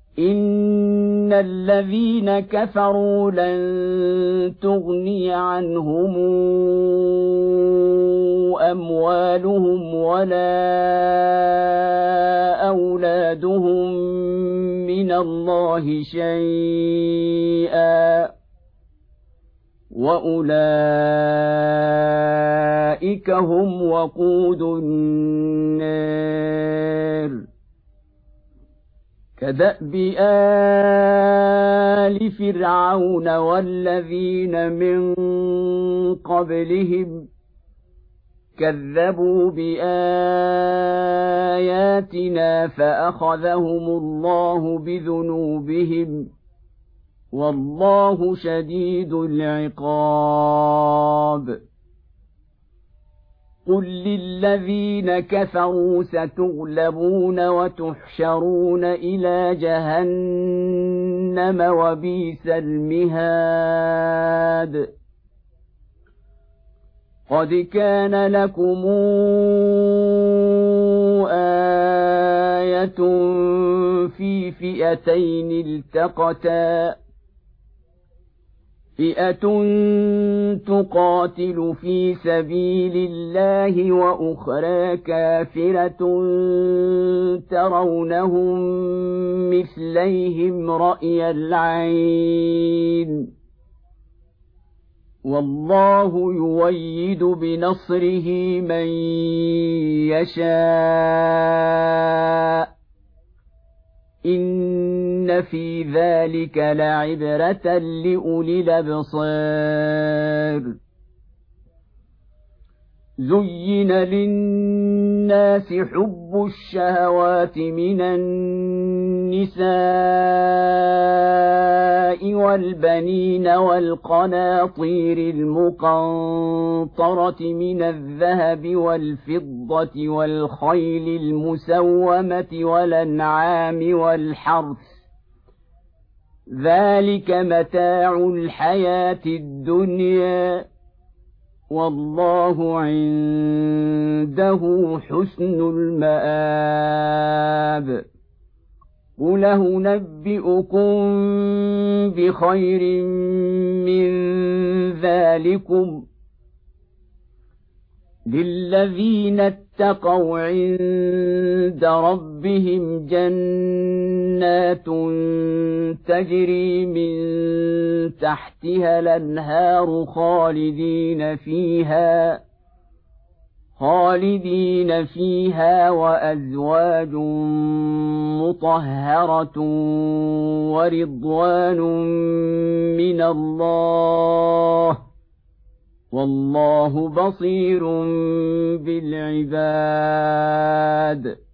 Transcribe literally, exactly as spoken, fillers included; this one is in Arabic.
إن الذين كفروا لن تغني عنهم أموالهم ولا أولادهم من الله شيئا وأولئك هم وقود النار كدأب آل فرعون والذين من قبلهم كذبوا بآياتنا فأخذهم الله بذنوبهم والله شديد العقاب قل للذين كفروا ستغلبون وتحشرون إلى جهنم وبئس المهاد قد كان لكم آية في فئتين التقتا فئة تقاتل في سبيل الله وأخرى كافرة ترونهم مثليهم رأي العين والله يؤيد بنصره من يشاء إن في ذلك لعبرة لأولي الأبصار زين للناس حب الشهوات من النساء والبنين والقناطير المقنطرة من الذهب والفضة والخيل المسومة والأنعام والحرث ذلك متاع الحياة الدنيا والله عنده حسن المآب قل أنبئكم بخير من ذلكم للذين اتقوا عند ربهم جنات تجري من تحتها الأنهار خالدين فيها خالدين فيها وأزواج مطهرة ورضوان من الله والله بصير بالعباد